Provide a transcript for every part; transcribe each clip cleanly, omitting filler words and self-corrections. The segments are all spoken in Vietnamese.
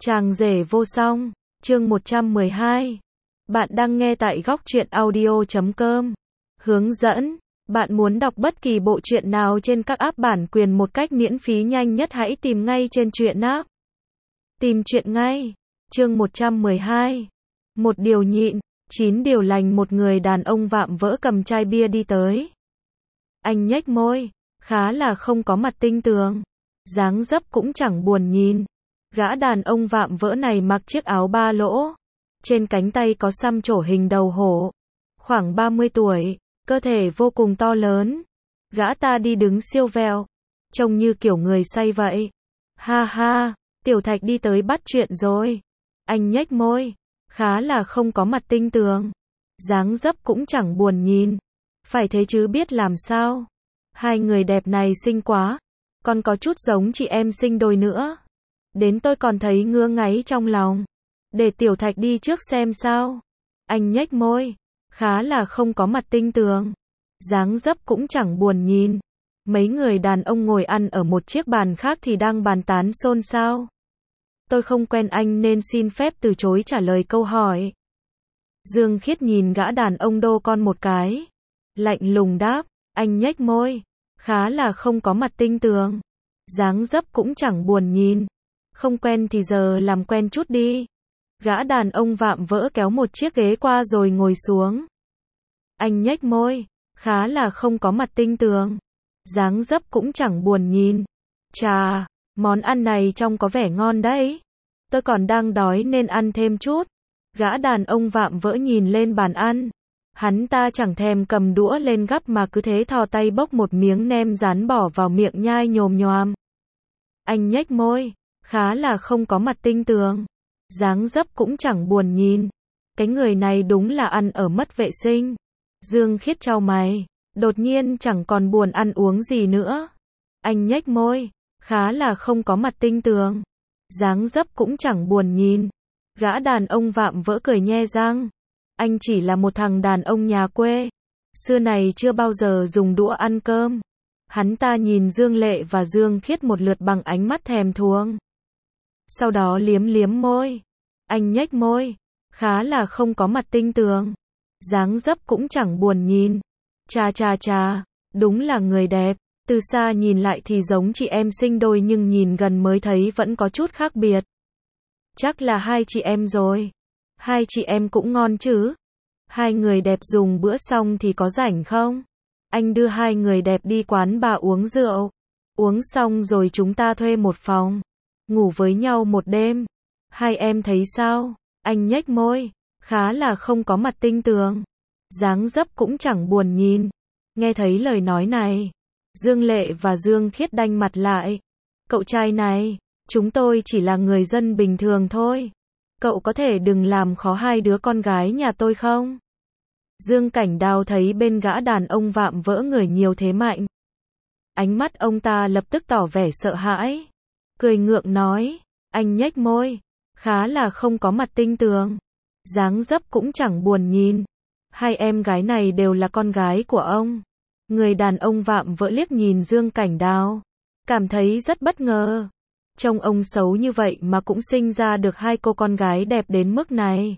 Chàng rể vô song, chương 112. Bạn đang nghe tại góc truyện audio.com. Hướng dẫn, bạn muốn đọc bất kỳ bộ truyện nào trên các app bản quyền một cách miễn phí nhanh nhất hãy tìm ngay trên truyện app. Tìm truyện ngay. Chương 112. Một điều nhịn, 9 điều lành. Một người đàn ông vạm vỡ cầm chai bia đi tới. Anh nhếch môi, khá là không có mặt tinh tường. Dáng dấp cũng chẳng buồn nhìn. Gã đàn ông vạm vỡ này mặc chiếc áo ba lỗ. Trên cánh tay có xăm trổ hình đầu hổ. Khoảng 30 tuổi, cơ thể vô cùng to lớn. Gã ta đi đứng siêu vẹo, trông như kiểu người say vậy. Ha ha, Tiểu Thạch đi tới bắt chuyện rồi. Anh nhếch môi, khá là không có mặt tinh tường. Dáng dấp cũng chẳng buồn nhìn. Phải thế chứ biết làm sao. Hai người đẹp này xinh quá. Còn có chút giống chị em sinh đôi nữa. Đến tôi còn thấy ngứa ngáy trong lòng. Để Tiểu Thạch đi trước xem sao. Anh nhếch môi, khá là không có mặt tinh tường. Dáng dấp cũng chẳng buồn nhìn. Mấy người đàn ông ngồi ăn ở một chiếc bàn khác thì đang bàn tán xôn xao. Tôi không quen anh nên xin phép từ chối trả lời câu hỏi. Dương Khiết nhìn gã đàn ông đô con một cái. Lạnh lùng đáp, anh nhếch môi, khá là không có mặt tinh tường. Dáng dấp cũng chẳng buồn nhìn. Không quen thì giờ làm quen chút đi. Gã đàn ông vạm vỡ kéo một chiếc ghế qua rồi ngồi xuống. Anh nhếch môi, khá là không có mặt tinh tường. Dáng dấp cũng chẳng buồn nhìn. Chà, món ăn này trông có vẻ ngon đấy. Tôi còn đang đói nên ăn thêm chút. Gã đàn ông vạm vỡ nhìn lên bàn ăn. Hắn ta chẳng thèm cầm đũa lên gắp mà cứ thế thò tay bốc một miếng nem rán bỏ vào miệng nhai nhồm nhoàm. Anh nhếch môi, khá là không có mặt tinh tường. Dáng dấp cũng chẳng buồn nhìn. Cái người này đúng là ăn ở mất vệ sinh. Dương Khiết chau mày, đột nhiên chẳng còn buồn ăn uống gì nữa. Anh nhếch môi, khá là không có mặt tinh tường. Dáng dấp cũng chẳng buồn nhìn. Gã đàn ông vạm vỡ cười nhe răng. Anh chỉ là một thằng đàn ông nhà quê. Xưa này chưa bao giờ dùng đũa ăn cơm. Hắn ta nhìn Dương Lệ và Dương Khiết một lượt bằng ánh mắt thèm thuồng. Sau đó liếm liếm môi. Anh nhếch môi, khá là không có mặt tinh tường. Dáng dấp cũng chẳng buồn nhìn. Chà, đúng là người đẹp. Từ xa nhìn lại thì giống chị em sinh đôi nhưng nhìn gần mới thấy vẫn có chút khác biệt. Chắc là hai chị em rồi. Hai chị em cũng ngon chứ. Hai người đẹp dùng bữa xong thì có rảnh không? Anh đưa hai người đẹp đi quán bar uống rượu. Uống xong rồi chúng ta thuê một phòng. Ngủ với nhau một đêm. Hai em thấy sao? Anh nhếch môi, khá là không có mặt tinh tường. Dáng dấp cũng chẳng buồn nhìn. Nghe thấy lời nói này, Dương Lệ và Dương Khiết đanh mặt lại. Cậu trai này, chúng tôi chỉ là người dân bình thường thôi. Cậu có thể đừng làm khó hai đứa con gái nhà tôi không? Dương Cảnh Đào thấy bên gã đàn ông vạm vỡ người nhiều thế mạnh. Ánh mắt ông ta lập tức tỏ vẻ sợ hãi. Cười ngượng nói, anh nhếch môi, khá là không có mặt tinh tường. Dáng dấp cũng chẳng buồn nhìn. Hai em gái này đều là con gái của ông. Người đàn ông vạm vỡ liếc nhìn Dương Cảnh Đào. Cảm thấy rất bất ngờ. Trông ông xấu như vậy mà cũng sinh ra được hai cô con gái đẹp đến mức này.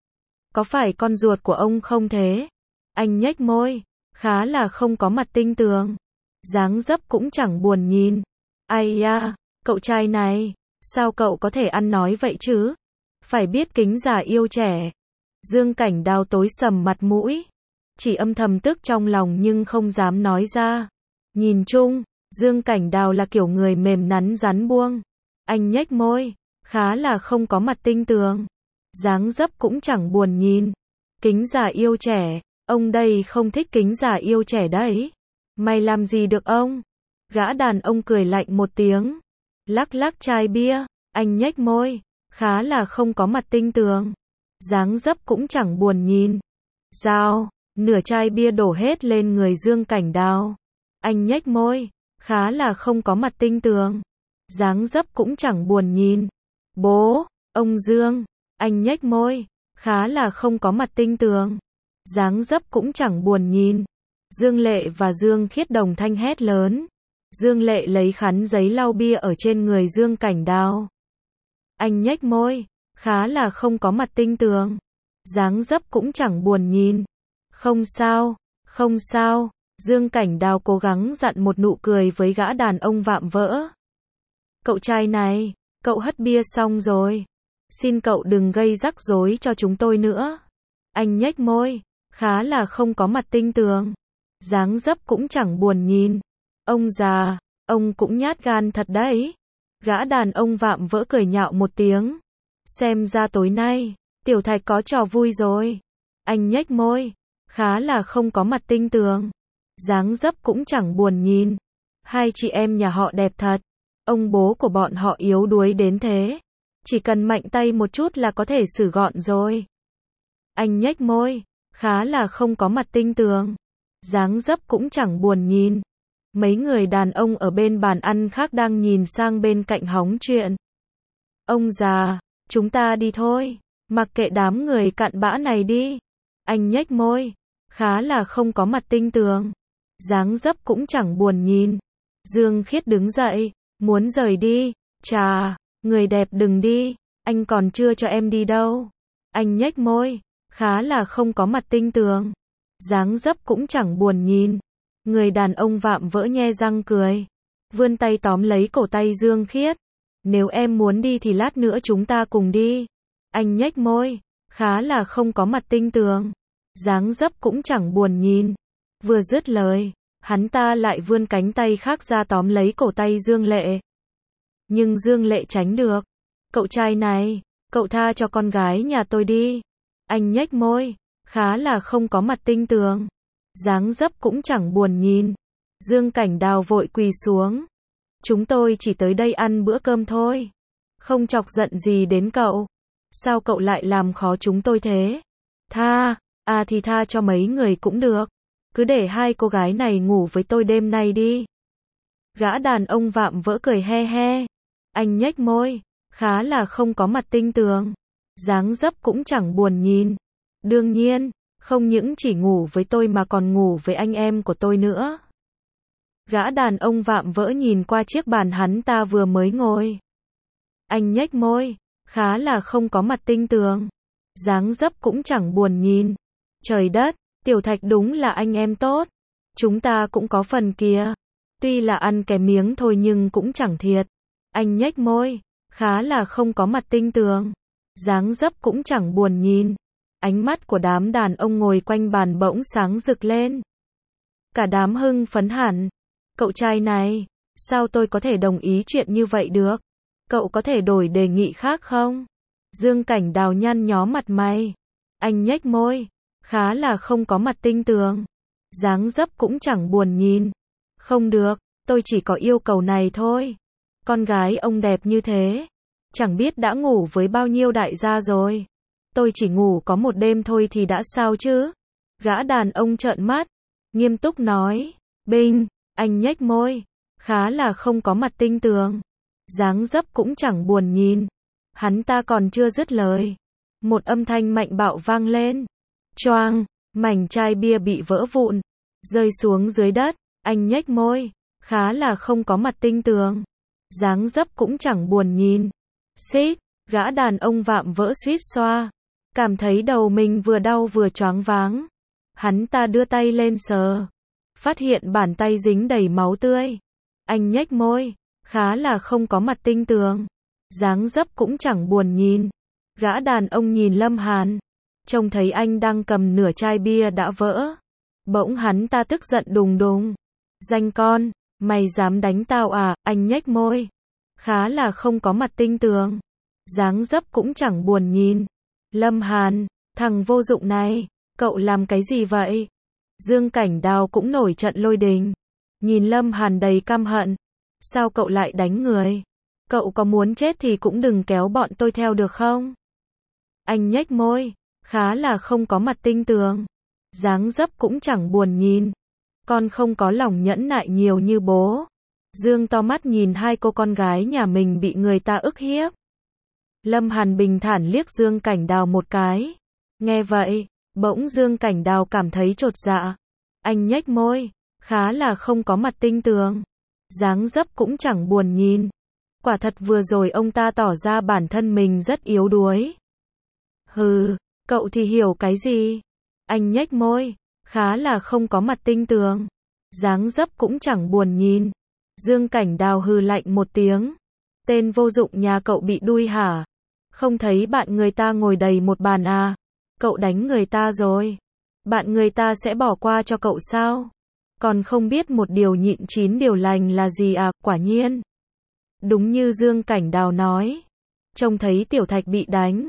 Có phải con ruột của ông không thế? Anh nhếch môi, khá là không có mặt tinh tường. Dáng dấp cũng chẳng buồn nhìn. Ai da, cậu trai này, sao cậu có thể ăn nói vậy chứ? Phải biết kính già yêu trẻ. Dương Cảnh Đào tối sầm mặt mũi. Chỉ âm thầm tức trong lòng nhưng không dám nói ra. Nhìn chung, Dương Cảnh Đào là kiểu người mềm nắn rắn buông. Anh nhếch môi, khá là không có mặt tinh tường. Dáng dấp cũng chẳng buồn nhìn. Kính già yêu trẻ, ông đây không thích kính già yêu trẻ đấy. Mày làm gì được ông? Gã đàn ông cười lạnh một tiếng. Lắc lắc chai bia, anh nhếch môi, khá là không có mặt tinh tường. Dáng dấp cũng chẳng buồn nhìn. Dao, nửa chai bia đổ hết lên người Dương Cảnh Đào. Anh nhếch môi, khá là không có mặt tinh tường. Dáng dấp cũng chẳng buồn nhìn. Bố, ông Dương, anh nhếch môi, khá là không có mặt tinh tường. Dáng dấp cũng chẳng buồn nhìn. Dương Lệ và Dương Khiết đồng thanh hét lớn. Dương Lệ lấy khăn giấy lau bia ở trên người Dương Cảnh Đào. Anh nhếch môi, khá là không có mặt tinh tường. Dáng dấp cũng chẳng buồn nhìn. Không sao, không sao. Dương Cảnh Đào cố gắng dặn một nụ cười với gã đàn ông vạm vỡ. Cậu trai này, cậu hất bia xong rồi. Xin cậu đừng gây rắc rối cho chúng tôi nữa. Anh nhếch môi, khá là không có mặt tinh tường. Dáng dấp cũng chẳng buồn nhìn. Ông già, ông cũng nhát gan thật đấy. Gã đàn ông vạm vỡ cười nhạo một tiếng. Xem ra tối nay, Tiểu Thạch có trò vui rồi. Anh nhếch môi, khá là không có mặt tinh tường. Dáng dấp cũng chẳng buồn nhìn. Hai chị em nhà họ đẹp thật. Ông bố của bọn họ yếu đuối đến thế. Chỉ cần mạnh tay một chút là có thể xử gọn rồi. Anh nhếch môi, khá là không có mặt tinh tường. Dáng dấp cũng chẳng buồn nhìn. Mấy người đàn ông ở bên bàn ăn khác đang nhìn sang bên cạnh hóng chuyện. Ông già, chúng ta đi thôi. Mặc kệ đám người cặn bã này đi. Anh nhếch môi, khá là không có mặt tinh tường. Dáng dấp cũng chẳng buồn nhìn. Dương Khiết đứng dậy, muốn rời đi. Chà, người đẹp đừng đi, anh còn chưa cho em đi đâu. Anh nhếch môi, khá là không có mặt tinh tường. Dáng dấp cũng chẳng buồn nhìn. Người đàn ông vạm vỡ nhe răng cười. Vươn tay tóm lấy cổ tay Dương Khiết. Nếu em muốn đi thì lát nữa chúng ta cùng đi. Anh nhếch môi, khá là không có mặt tinh tường. Dáng dấp cũng chẳng buồn nhìn. Vừa dứt lời, hắn ta lại vươn cánh tay khác ra tóm lấy cổ tay Dương Lệ. Nhưng Dương Lệ tránh được. Cậu trai này, cậu tha cho con gái nhà tôi đi. Anh nhếch môi, khá là không có mặt tinh tường. Dáng dấp cũng chẳng buồn nhìn. Dương Cảnh Đào vội quỳ xuống. Chúng tôi chỉ tới đây ăn bữa cơm thôi. Không chọc giận gì đến cậu. Sao cậu lại làm khó chúng tôi thế? Tha, thì tha cho mấy người cũng được. Cứ để hai cô gái này ngủ với tôi đêm nay đi. Gã đàn ông vạm vỡ cười he he. Anh nhếch môi, khá là không có mặt tinh tường. Dáng dấp cũng chẳng buồn nhìn. Đương nhiên, không những chỉ ngủ với tôi mà còn ngủ với anh em của tôi nữa. Gã đàn ông vạm vỡ nhìn qua chiếc bàn hắn ta vừa mới ngồi. Anh nhếch môi, khá là không có mặt tinh tường. Dáng dấp cũng chẳng buồn nhìn. Trời đất, Tiểu Thạch đúng là anh em tốt. Chúng ta cũng có phần kìa. Tuy là ăn cái miếng thôi nhưng cũng chẳng thiệt. Anh nhếch môi, khá là không có mặt tinh tường. Dáng dấp cũng chẳng buồn nhìn. Ánh mắt của đám đàn ông ngồi quanh bàn bỗng sáng rực lên. Cả đám hưng phấn hẳn. Cậu trai này, sao tôi có thể đồng ý chuyện như vậy được? Cậu có thể đổi đề nghị khác không? Dương Cảnh Đào nhăn nhó mặt mày. Anh nhếch môi, khá là không có mặt tinh tường. Dáng dấp cũng chẳng buồn nhìn. Không được, tôi chỉ có yêu cầu này thôi. Con gái ông đẹp như thế, chẳng biết đã ngủ với bao nhiêu đại gia rồi. Tôi chỉ ngủ có một đêm thôi thì đã sao chứ? Gã đàn ông trợn mắt, nghiêm túc nói. Binh, anh nhếch môi, khá là không có mặt tinh tường. Dáng dấp cũng chẳng buồn nhìn. Hắn ta còn chưa dứt lời. Một âm thanh mạnh bạo vang lên. Choang, mảnh chai bia bị vỡ vụn, rơi xuống dưới đất. Anh nhếch môi, khá là không có mặt tinh tường. Dáng dấp cũng chẳng buồn nhìn. Xít, gã đàn ông vạm vỡ suýt xoa. Cảm thấy đầu mình vừa đau vừa choáng váng. Hắn ta đưa tay lên sờ. Phát hiện bàn tay dính đầy máu tươi. Anh nhếch môi, khá là không có mặt tinh tường. Dáng dấp cũng chẳng buồn nhìn. Gã đàn ông nhìn Lâm Hàn. Trông thấy anh đang cầm nửa chai bia đã vỡ. Bỗng hắn ta tức giận đùng đùng. Danh con, mày dám đánh tao à? Anh nhếch môi, khá là không có mặt tinh tường. Dáng dấp cũng chẳng buồn nhìn. Lâm Hàn, thằng vô dụng này, cậu làm cái gì vậy? Dương Cảnh Đào cũng nổi trận lôi đình. Nhìn Lâm Hàn đầy căm hận. Sao cậu lại đánh người? Cậu có muốn chết thì cũng đừng kéo bọn tôi theo được không? Anh nhếch môi, khá là không có mặt tinh tường. Dáng dấp cũng chẳng buồn nhìn. Con không có lòng nhẫn nại nhiều như bố. Dương to mắt nhìn hai cô con gái nhà mình bị người ta ức hiếp. Lâm Hàn bình thản liếc Dương Cảnh Đào một cái. Nghe vậy, bỗng Dương Cảnh Đào cảm thấy chột dạ. Anh nhếch môi, khá là không có mặt tinh tường. Dáng dấp cũng chẳng buồn nhìn. Quả thật vừa rồi ông ta tỏ ra bản thân mình rất yếu đuối. Hừ, cậu thì hiểu cái gì? Anh nhếch môi, khá là không có mặt tinh tường. Dáng dấp cũng chẳng buồn nhìn. Dương Cảnh Đào hừ lạnh một tiếng. Tên vô dụng nhà cậu bị đuôi hả? Không thấy bạn người ta ngồi đầy một bàn à? Cậu đánh người ta rồi. Bạn người ta sẽ bỏ qua cho cậu sao? Còn không biết một điều nhịn 9 điều lành là gì à? Quả nhiên. Đúng như Dương Cảnh Đào nói. Trông thấy Tiểu Thạch bị đánh.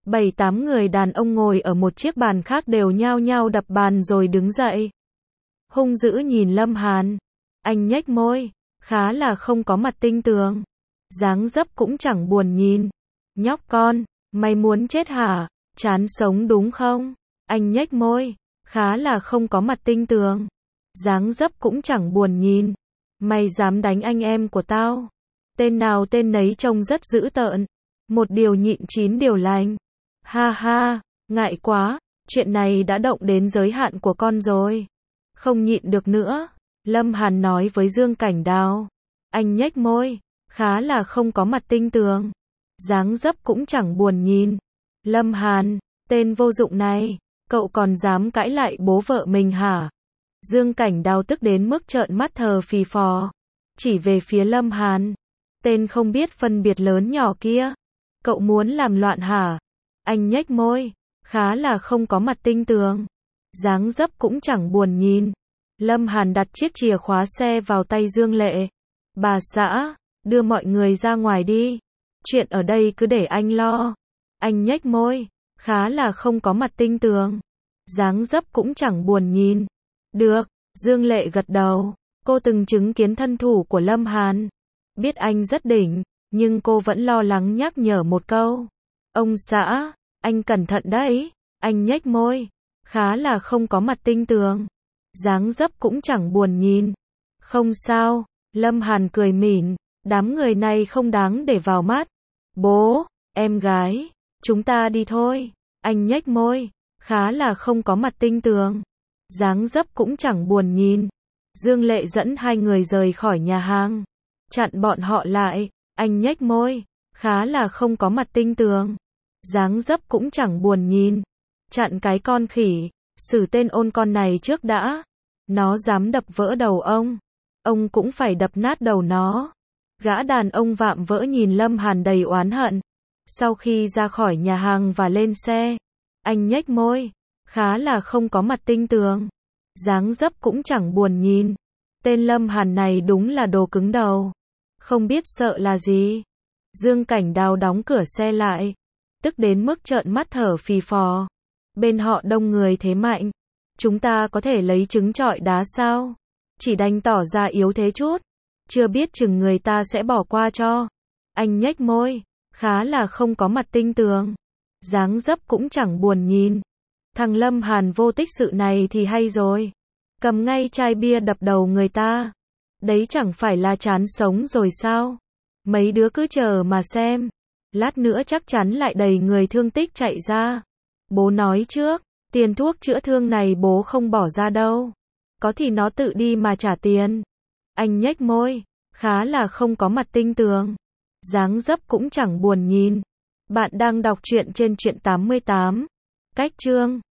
7-8 người đàn ông ngồi ở một chiếc bàn khác đều nhao nhao đập bàn rồi đứng dậy. Hung dữ nhìn Lâm Hàn. Anh nhếch môi, khá là không có mặt tinh tường. Dáng dấp cũng chẳng buồn nhìn. Nhóc con, mày muốn chết hả? Chán sống đúng không? Anh nhếch môi, khá là không có mặt tinh tường. Dáng dấp cũng chẳng buồn nhìn. Mày dám đánh anh em của tao? Tên nào tên nấy trông rất dữ tợn. Một điều nhịn 9 điều lành. Ha ha, ngại quá, chuyện này đã động đến giới hạn của con rồi. Không nhịn được nữa. Lâm Hàn nói với Dương Cảnh Đào. Anh nhếch môi, khá là không có mặt tinh tường. Dáng dấp cũng chẳng buồn nhìn. Lâm Hàn, tên vô dụng này, cậu còn dám cãi lại bố vợ mình hả? Dương Cảnh Đào tức đến mức trợn mắt thờ phì phò. Chỉ về phía Lâm Hàn. Tên không biết phân biệt lớn nhỏ kia. Cậu muốn làm loạn hả? Anh nhếch môi, khá là không có mặt tinh tường. Dáng dấp cũng chẳng buồn nhìn. Lâm Hàn đặt chiếc chìa khóa xe vào tay Dương Lệ. Bà xã, đưa mọi người ra ngoài đi. Chuyện ở đây cứ để anh lo. Anh nhếch môi, khá là không có mặt tinh tường. Dáng dấp cũng chẳng buồn nhìn. Được, Dương Lệ gật đầu. Cô từng chứng kiến thân thủ của Lâm Hàn. Biết anh rất đỉnh, nhưng cô vẫn lo lắng nhắc nhở một câu. Ông xã, anh cẩn thận đấy. Anh nhếch môi, khá là không có mặt tinh tường. Dáng dấp cũng chẳng buồn nhìn. Không sao, Lâm Hàn cười mỉm. Đám người này không đáng để vào mắt. Bố, em gái, chúng ta đi thôi. Anh nhếch môi, khá là không có mặt tinh tường. Dáng dấp cũng chẳng buồn nhìn. Dương Lệ dẫn hai người rời khỏi nhà hàng. Chặn bọn họ lại. Anh nhếch môi, khá là không có mặt tinh tường. Dáng dấp cũng chẳng buồn nhìn. Chặn cái con khỉ. Xử tên ôn con này trước đã. Nó dám đập vỡ đầu ông cũng phải đập nát đầu nó. Gã đàn ông vạm vỡ nhìn Lâm Hàn đầy oán hận. Sau khi ra khỏi nhà hàng và lên xe, anh nhếch môi, khá là không có mặt tinh tường. Dáng dấp cũng chẳng buồn nhìn. Tên Lâm Hàn này đúng là đồ cứng đầu. Không biết sợ là gì. Dương Cảnh Đào đóng cửa xe lại. Tức đến mức trợn mắt thở phì phò. Bên họ đông người thế mạnh. Chúng ta có thể lấy trứng trọi đá sao? Chỉ đành tỏ ra yếu thế chút. Chưa biết chừng người ta sẽ bỏ qua cho. Anh nhếch môi, khá là không có mặt tinh tường. Dáng dấp cũng chẳng buồn nhìn. Thằng Lâm Hàn vô tích sự này thì hay rồi. Cầm ngay chai bia đập đầu người ta. Đấy chẳng phải là chán sống rồi sao? Mấy đứa cứ chờ mà xem. Lát nữa chắc chắn lại đầy người thương tích chạy ra. Bố nói trước, tiền thuốc chữa thương này bố không bỏ ra đâu. Có thì nó tự đi mà trả tiền. Anh nhếch môi, khá là không có mặt tinh tường. Dáng dấp cũng chẳng buồn nhìn. Bạn đang đọc truyện trên Truyện 88. Cách chương